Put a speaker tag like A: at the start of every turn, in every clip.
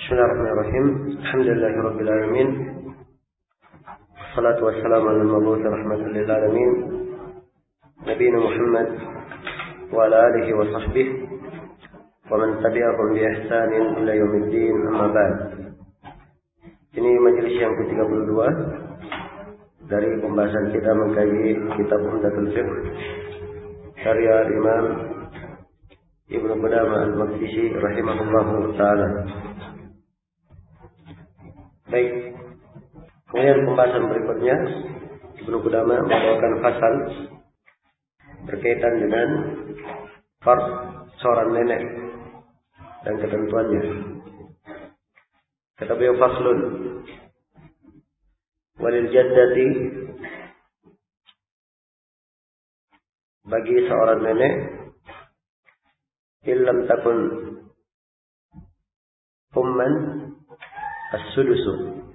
A: Bismillahirrahmanirrahim. Alhamdulillahirabbil alamin. Wassalatu wassalamu ala al-mab'uts rahmatan lil alamin. Nabiyina Muhammad wa ala alihi wa sahbihi wa man tabi'ahum bi ihsanin ila yaumiddin, amma ba'd. Ini majelis yang ke-32 dari pembahasan kita mengkaji kitab Umdatul Fiqh karya Imam Ibnu Qudamah Al-Maqdisi rahimahullahu ta'ala. Baik, kemudian pembahasan berikutnya Ibnu Qudamah membawakan fasal berkaitan dengan fard seorang nenek dan ketentuannya. Kata beliau, faslun walil jaddati, bagi seorang nenek illam takun umman as-sudusu,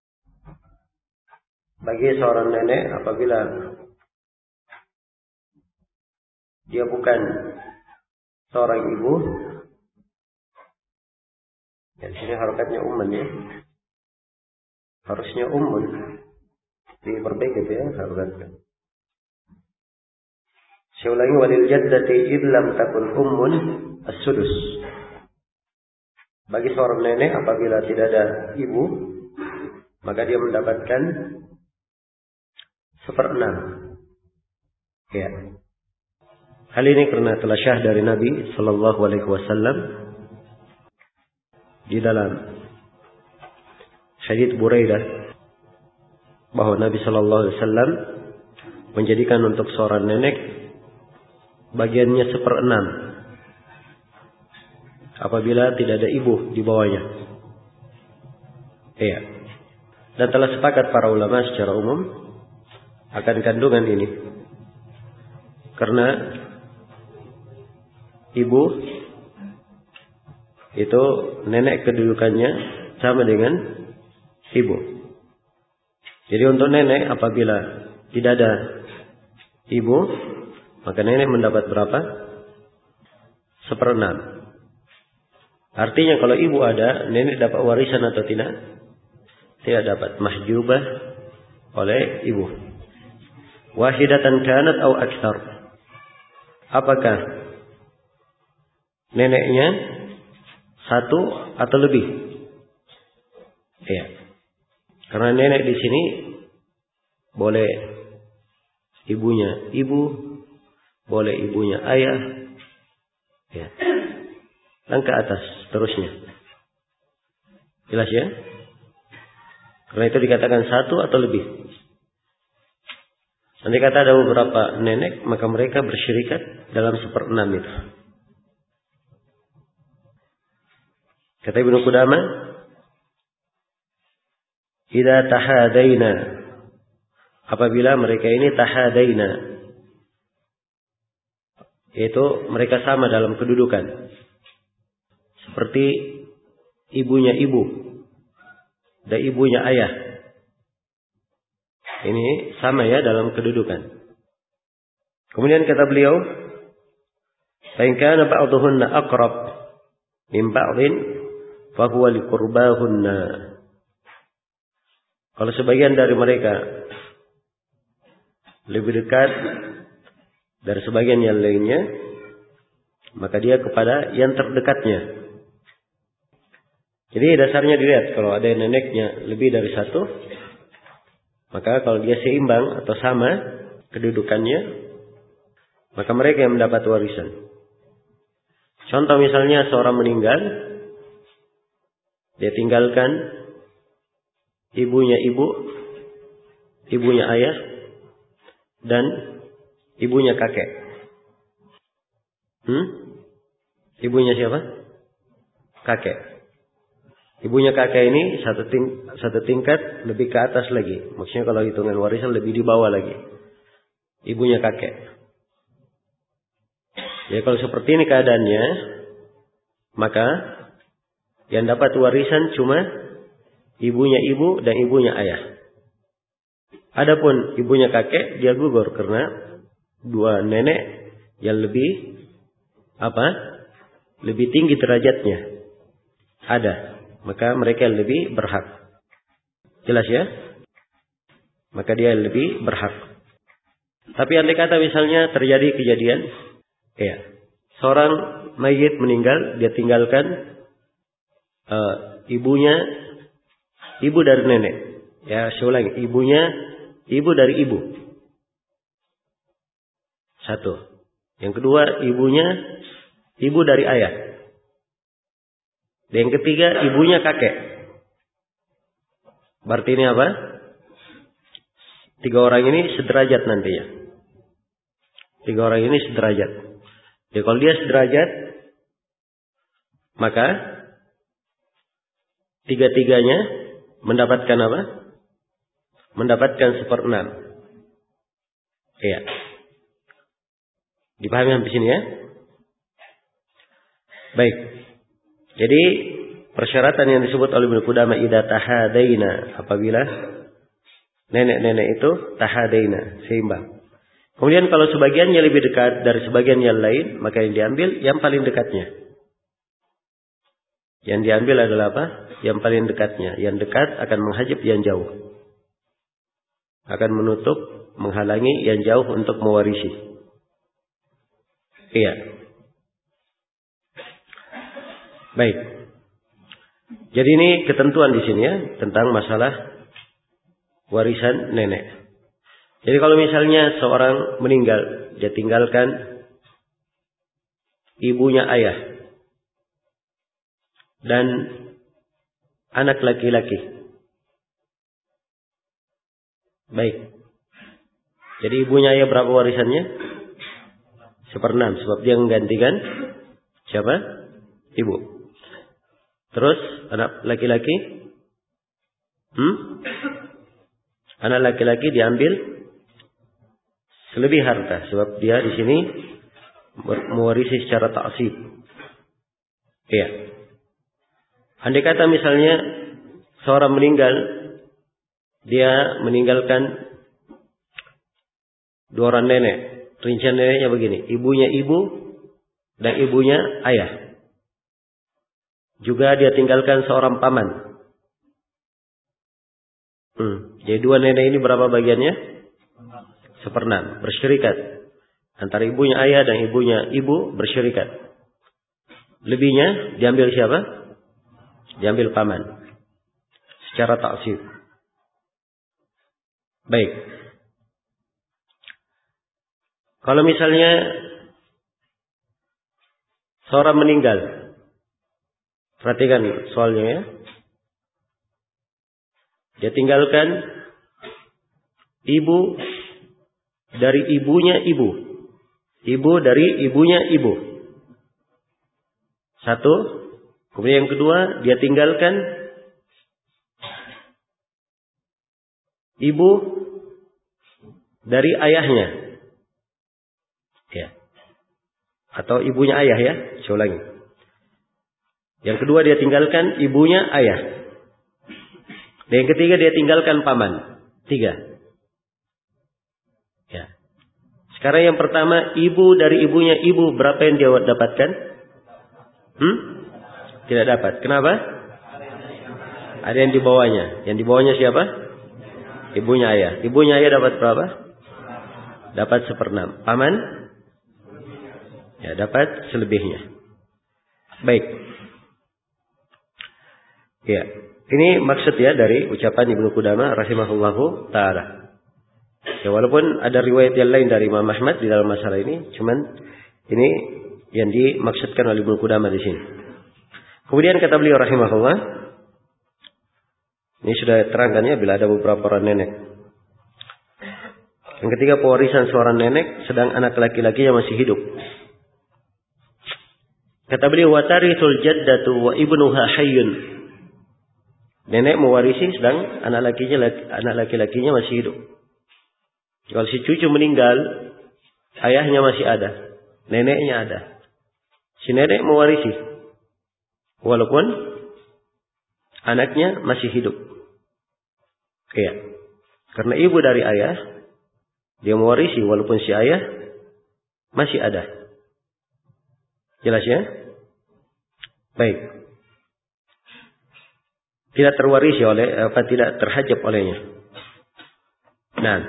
A: bagi seorang nenek apabila dia bukan seorang ibu, ya di sini harokatnya umman ya, harusnya ummun, diperbaiki ya harokatnya. Saya ulangi, walil jaddati illam takun ummun as-sudus, bagi seorang nenek apabila tidak ada ibu, maka dia mendapatkan 1/6. Ya. Hal ini karena telah syah dari Nabi sallallahu alaihi wasallam di dalam hadits Buraidah bahwa Nabi sallallahu alaihi wasallam menjadikan untuk seorang nenek bagiannya 1/6 apabila tidak ada ibu di bawahnya. Iya. Dan telah sepakat para ulama secara umum akan kandungan ini. Karena ibu itu nenek kedudukannya sama dengan ibu. Jadi untuk nenek apabila tidak ada ibu, maka nenek mendapat berapa? 1/6. Artinya kalau ibu ada, nenek dapat warisan atau tidak? Tidak dapat. Mahjubah oleh ibu. Wahidatan kanat atau aktsar. Apakah neneknya satu atau lebih? Ya. Karena nenek di sini boleh ibunya ibu, boleh ibunya ayah. Ya. Dan ke atas terusnya. Jelas ya? Karena itu dikatakan satu atau lebih. Nanti kata ada beberapa nenek, maka mereka bersyirikat dalam 1/6 itu. Kata Ibnu Qudamah, idza tahadaina, apabila mereka ini tahadaina, yaitu mereka sama dalam kedudukan. Seperti ibunya ibu dan ibunya ayah. Ini sama ya dalam kedudukan. Kemudian kata beliau, fa in kana ba'dhuhunna aqrab min ba'dhin fa huwa liqurbahunna. Kalau sebagian dari mereka lebih dekat dari sebagian yang lainnya, maka dia kepada yang terdekatnya. Jadi dasarnya dilihat, kalau ada neneknya lebih dari satu, maka kalau dia seimbang atau sama kedudukannya, maka mereka yang mendapat warisan. Contoh misalnya seorang meninggal, dia tinggalkan ibunya ibu, ibunya ayah, dan ibunya kakek. Ibunya siapa? Kakek. Ibunya kakek ini satu tingkat lebih ke atas lagi. Maksudnya kalau hitungan warisan lebih di bawah lagi. Ibunya kakek. Ya kalau seperti ini keadaannya, maka yang dapat warisan cuma ibunya ibu dan ibunya ayah. Adapun ibunya kakek, dia gugur karena dua nenek yang lebih lebih tinggi derajatnya. Ada. maka mereka lebih berhak. Jelas ya? Maka dia lebih berhak. Tapi andai kata misalnya terjadi kejadian, ya, seorang mayit meninggal, dia tinggalkan ibunya, ibu dari nenek. Ya, saya ulangi, ibu dari ibu. Satu. Yang kedua, ibu dari ayah. Dan yang ketiga, ibunya kakek. Berarti ini apa? 3 orang ini sederajat nantinya. 3 orang ini sederajat. Jadi kalau dia sederajat, maka 3-tiganya mendapatkan apa? Mendapatkan 1/6. Iya. Dipahami sampai sini ya? Baik. Jadi persyaratan yang disebut oleh Ibnu Qudamah idza tahadaina, apabila nenek-nenek itu tahadaina, seimbang. Kemudian kalau sebagiannya lebih dekat dari sebagian yang lain, maka yang diambil yang paling dekatnya. Yang diambil adalah apa? Yang paling dekatnya. Yang dekat akan menghajib yang jauh. Akan menutup, menghalangi yang jauh untuk mewarisi. Iya. Baik. Jadi ini ketentuan di sini ya tentang masalah warisan nenek. Jadi kalau misalnya seorang meninggal, dia tinggalkan ibunya ayah dan anak laki-laki. Baik. Jadi ibunya ayah berapa warisannya? 1/6, sebab dia menggantikan siapa? Ibu. Terus anak laki-laki? Anak laki-laki diambil selebih harta, sebab dia di sini mewarisi secara ta'sib. Iya. Andai kata misalnya seorang meninggal, dia meninggalkan 2 orang nenek. Rincian neneknya begini, ibunya ibu dan ibunya ayah. Juga dia tinggalkan seorang paman. Jadi 2 nenek ini berapa bagiannya? 1/6, bersyirikat. Antara ibunya ayah dan ibunya ibu bersyirikat. Lebihnya diambil siapa? Diambil paman. Secara taksib. Baik. Kalau misalnya seorang meninggal, perhatikan soalnya ya. Dia tinggalkan ibu dari ibunya ibu. Ibu dari ibunya ibu. 1. Kemudian yang kedua, dia tinggalkan ibu dari ayahnya. Ya. Atau ibunya ayah ya, saya ulangi. Yang kedua dia tinggalkan ibunya ayah. Dan yang ketiga dia tinggalkan paman. 3. Ya. Sekarang yang pertama, ibu dari ibunya ibu, berapa yang dia dapatkan? Tidak dapat. Kenapa? Ada yang di bawahnya. Yang di bawahnya siapa? Ibunya ayah. Ibunya ayah dapat berapa? Dapat 1/6. Paman? Ya, dapat selebihnya. Baik. Ya, ini maksud ya dari ucapan Ibnu Qudamah rahimahullahu taala. Ya, walaupun ada riwayat yang lain dari Imam Ahmad di dalam masalah ini, cuman ini yang dimaksudkan oleh Ibnu Qudamah di sini. Kemudian kata beliau rahimahullah, ini sudah terangkan ya bila ada beberapa orang nenek. Yang ketiga, pewarisan seorang nenek sedang anak laki-lakinya masih hidup. Kata beliau, wa tarithul jaddatu wa ibnuha hayyun. Nenek mewarisi sedang anak laki-lakinya masih hidup. Kalau si cucu meninggal, ayahnya masih ada, neneknya ada. Si nenek mewarisi walaupun anaknya masih hidup. Iya. Karena ibu dari ayah, dia mewarisi walaupun si ayah masih ada. Jelas ya? Baik. tidak terwarisi oleh tidak terhajab olehnya. Nah,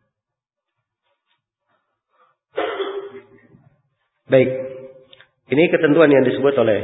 A: baik. Ini ketentuan yang disebut oleh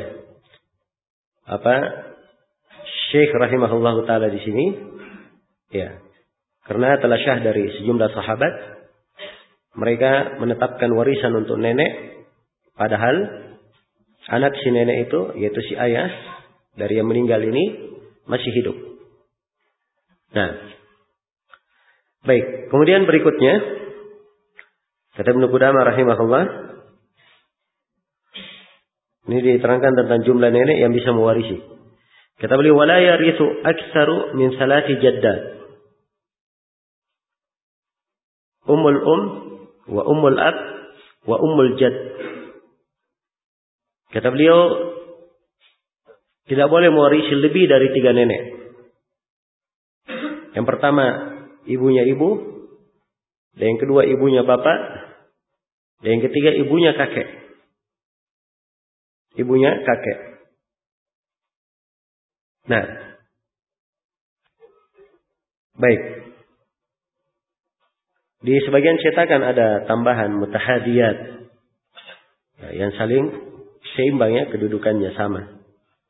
A: Syekh rahimahullahu taala di sini. Ya. Karena telah syah dari sejumlah sahabat, mereka menetapkan warisan untuk nenek, padahal anak si nenek itu, yaitu si ayah dari yang meninggal ini, masih hidup. Nah, baik. Kemudian berikutnya, kata Ibnu Qudamah rahimahullah, ini diterangkan tentang jumlah nenek yang bisa mewarisi. Kata beliau, wala yarithu aktsaru min salati jaddat. Ummul wa ummul ab wa ummul jad. Kata beliau, tidak boleh mewarisi lebih dari 3 nenek. Yang pertama, ibunya ibu. Dan yang kedua, ibunya bapak. Dan yang ketiga, ibunya kakek. Ibunya kakek. Nah, baik. Di sebagian cetakan ada tambahan mutahadiyat, yang saling seimbang ya, kedudukannya sama.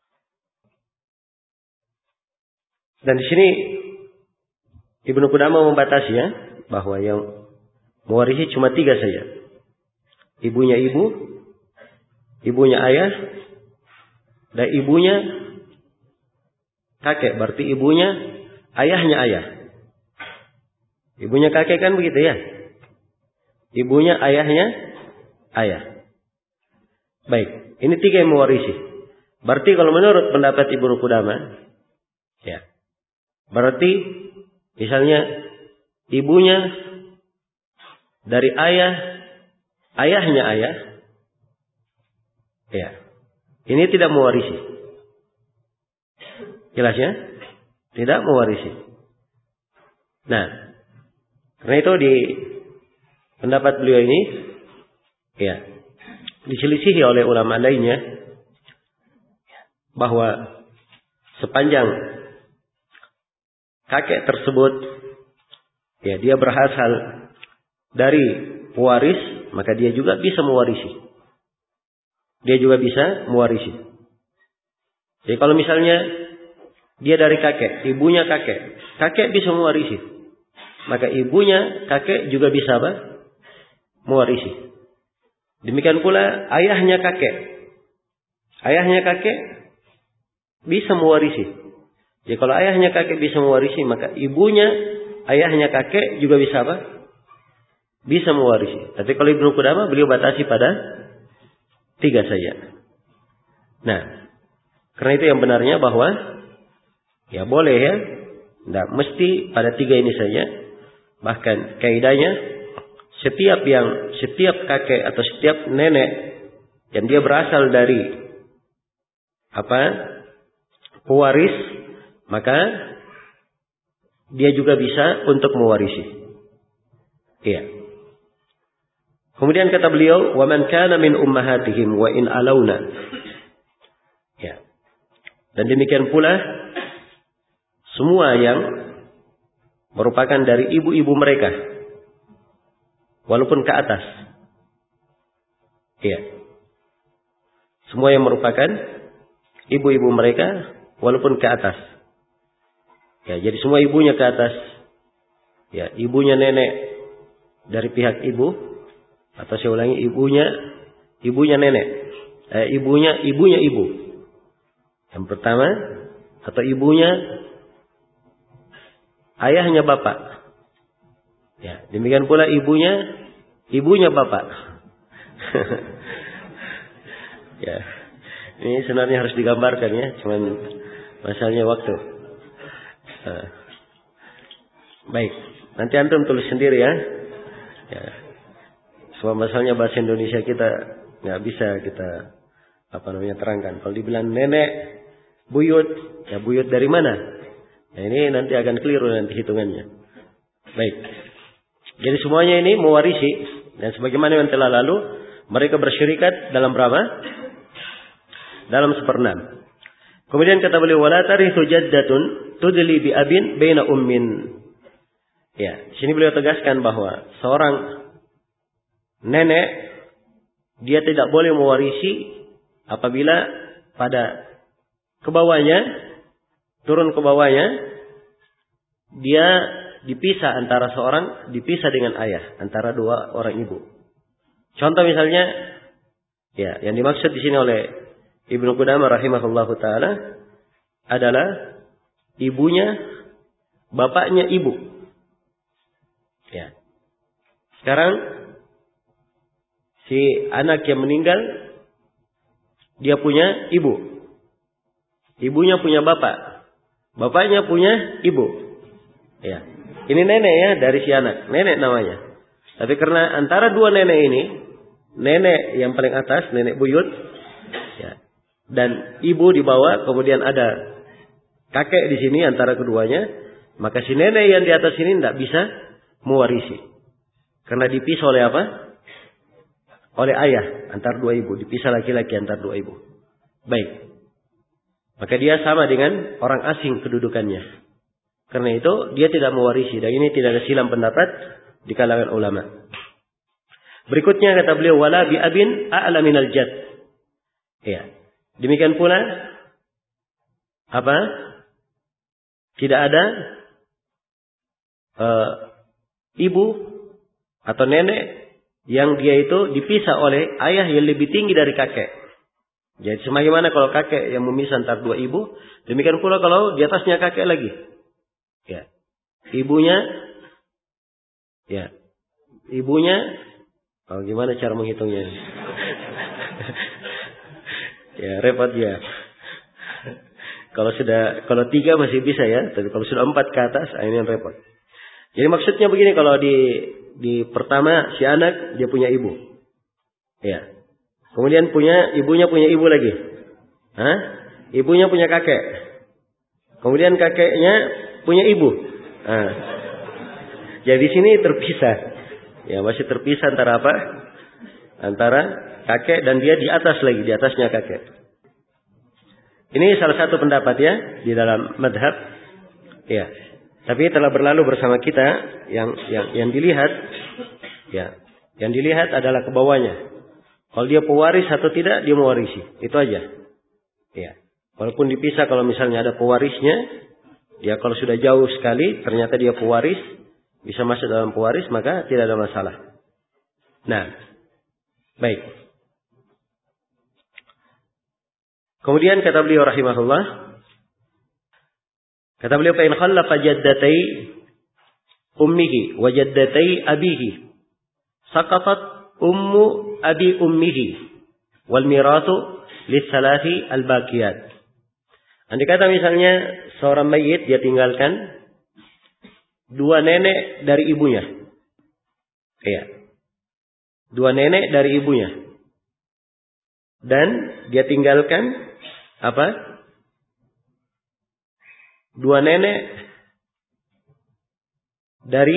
A: Dan di sini Ibnu Qudamah membatasi ya, bahwa yang mewarisi cuma 3 saja. Ibunya ibu, ibunya ayah, dan ibunya kakek. Berarti ibunya ayahnya ayah. Ibunya kakek kan begitu ya. Ibunya ayahnya ayah. Baik, ini 3 yang mewarisi. Berarti kalau menurut pendapat Ibnu Qudamah, ya, berarti misalnya ibunya dari ayahnya ayah, ya, ini tidak mewarisi. Jelas ya? Tidak mewarisi. Nah, karena itu di pendapat beliau ini, ya, diselisihi oleh ulama lainnya, bahwa sepanjang kakek tersebut, ya, dia berasal dari pewaris, maka dia juga bisa mewarisi. Dia juga bisa mewarisi. Jadi kalau misalnya dia dari kakek, ibunya kakek, kakek bisa mewarisi. Maka ibunya kakek juga bisa mewarisi. Demikian pula ayahnya kakek. Ayahnya kakek bisa mewarisi. Jadi kalau ayahnya kakek bisa mewarisi, maka ibunya ayahnya kakek juga bisa bisa mewarisi. Tapi kalau Ibnu Qudamah beliau batasi pada 3 saja. Nah, karena itu yang benarnya bahwa ya boleh ya, tidak mesti pada 3 ini saja. Bahkan kaidahnya setiap kakek atau setiap nenek yang dia berasal dari pewaris, maka dia juga bisa untuk mewarisi. Iya. Kemudian kata beliau, wa man kana min ummahatihim wa in alauna. Ya. Dan demikian pula semua yang merupakan dari ibu-ibu mereka, walaupun ke atas. Iya. Semua yang merupakan ibu-ibu mereka, walaupun ke atas. Ya, jadi semua ibunya ke atas. Ya, ibunya nenek dari pihak ibu, atau saya ulangi, ibunya nenek. Ibunya ibu. Yang pertama, atau ibunya ayahnya bapak. Ya, demikian pula ibunya bapak. Ya. Ini sebenarnya harus digambarkan ya, cuman masalahnya waktu. Baik, nanti antum tulis sendiri ya. Ya. Semua masalahnya bahasa Indonesia kita nggak bisa kita terangkan. Kalau dibilang nenek, buyut, ya buyut dari mana? Nah, ini nanti akan keliru nanti hitungannya. Baik. Jadi semuanya ini mewarisi, dan sebagaimana yang telah lalu, mereka bersyirikat dalam berapa? Dalam 1/6. Kemudian kata beliau, wala tarithu jaddatun tudli bi abin baina ummin. Ya, di sini beliau tegaskan bahwa seorang nenek dia tidak boleh mewarisi apabila pada turun ke bawahnya dia dipisah dengan ayah, antara dua orang ibu. Contoh misalnya, ya, yang dimaksud di sini oleh Ibnu Qudamah rahimahullahu taala adalah ibunya, bapaknya ibu. Ya. Sekarang si anak yang meninggal dia punya ibu. Ibunya punya bapak. Bapaknya punya ibu. Ya. Ini nenek ya dari si anak. Nenek namanya. Tapi karena antara dua nenek ini, nenek yang paling atas, nenek buyut, ya, dan ibu di bawah, kemudian ada kakek di sini antara keduanya, maka si nenek yang di atas ini tidak bisa mewarisi. Karena dipisah oleh apa? Oleh ayah antar dua ibu. Dipisah laki-laki antar dua ibu. Baik. Maka dia sama dengan orang asing kedudukannya. Karena itu dia tidak mewarisi. Dan ini tidak ada silang pendapat di kalangan ulama. Berikutnya kata beliau, wala bi abin a'la minal jad. Ya. Demikian pula apa? Tidak ada ibu atau nenek yang dia itu dipisah oleh ayah yang lebih tinggi dari kakek. Jadi sebagaimana kalau kakek yang memisah antara dua ibu, demikian pula kalau di atasnya kakek lagi. Ya. Ibunya gimana cara menghitungnya? Ya, repot ya. Kalau 3 masih bisa ya, tapi kalau sudah 4 ke atas, ini yang repot. Jadi maksudnya begini, kalau di pertama si anak dia punya ibu, ya. Kemudian ibunya punya ibu lagi, ibunya punya kakek, kemudian kakeknya punya ibu. Jadi di sini terpisah, ya masih terpisah antara apa? Antara kakek dan dia di atas lagi, di atasnya kakek. Ini salah satu pendapat ya di dalam madhab, ya. Tapi telah berlalu bersama kita yang dilihat, ya, yang dilihat adalah ke bawahnya. Kalau dia pewaris atau tidak, dia mewarisi, itu aja. Ya, walaupun dipisah kalau misalnya ada pewarisnya, ya kalau sudah jauh sekali, ternyata dia pewaris, bisa masuk dalam pewaris, maka tidak ada masalah. Nah, baik. Kemudian kata beliau rahimahullah. Kata beliau, fa in khallafa jaddatai ummihi wa jaddatai abihi saqatat ummu abi ummihi wal mirathu lis-salasi al-baqiyat. Andai kata misalnya seorang mayit dia tinggalkan dua nenek dari ibunya. Iya. Dua nenek dari ibunya. Dan dia tinggalkan apa? Dua nenek dari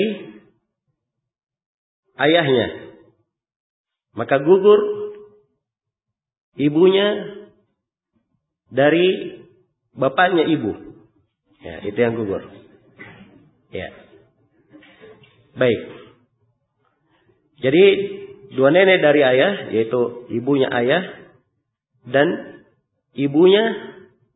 A: ayahnya. Maka gugur ibunya dari bapaknya ibu. Ya, itu yang gugur. Ya. Baik. Jadi dua nenek dari ayah, yaitu ibunya ayah dan ibunya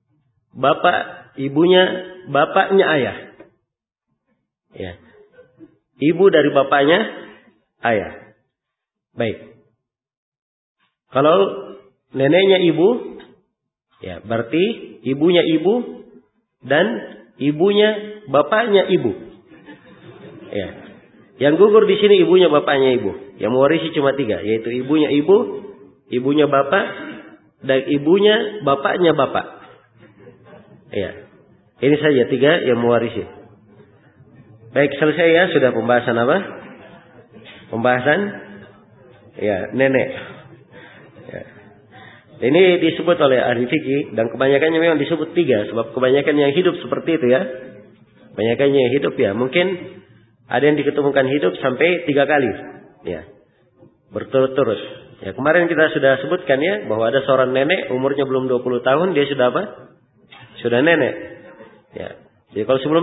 A: bapaknya ayah. Ya. Ibu dari bapaknya ayah. Baik. Kalau neneknya ibu, ya berarti ibunya ibu dan ibunya bapaknya ibu. Ya. Yang gugur di sini ibunya bapaknya ibu. Yang mewarisi cuma 3, yaitu ibunya ibu, ibunya bapak, dan ibunya bapaknya bapak. Ya. Ini saja 3 yang mewarisi. Baik, selesai ya sudah pembahasan apa? Pembahasan ya nenek. Ya. Ini disebut oleh ahli fikih dan kebanyakannya memang disebut 3 sebab kebanyakan yang hidup seperti itu ya. Kebanyakan yang hidup ya mungkin ada yang diketemukan hidup sampai 3 kali. Ya. Berturut-turut. Ya, kemarin kita sudah sebutkan ya bahwa ada seorang nenek umurnya belum 20 tahun dia sudah apa? sudah nenek. Ya. Jadi kalau sebelum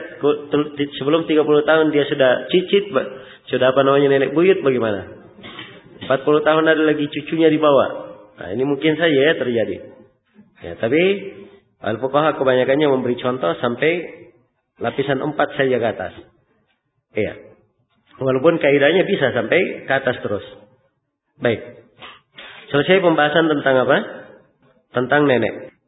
A: 30 tahun dia sudah cicit, sudah nenek buyut, bagaimana? 40 tahun ada lagi cucunya di bawah. Nah, ini mungkin saja ya terjadi. Ya, tapi al-fuqaha kebanyakannya memberi contoh sampai lapisan 4 saja ke atas. Iya. Walaupun kaidahnya bisa sampai ke atas terus. Baik. Selesai pembahasan tentang apa? Tentang nenek.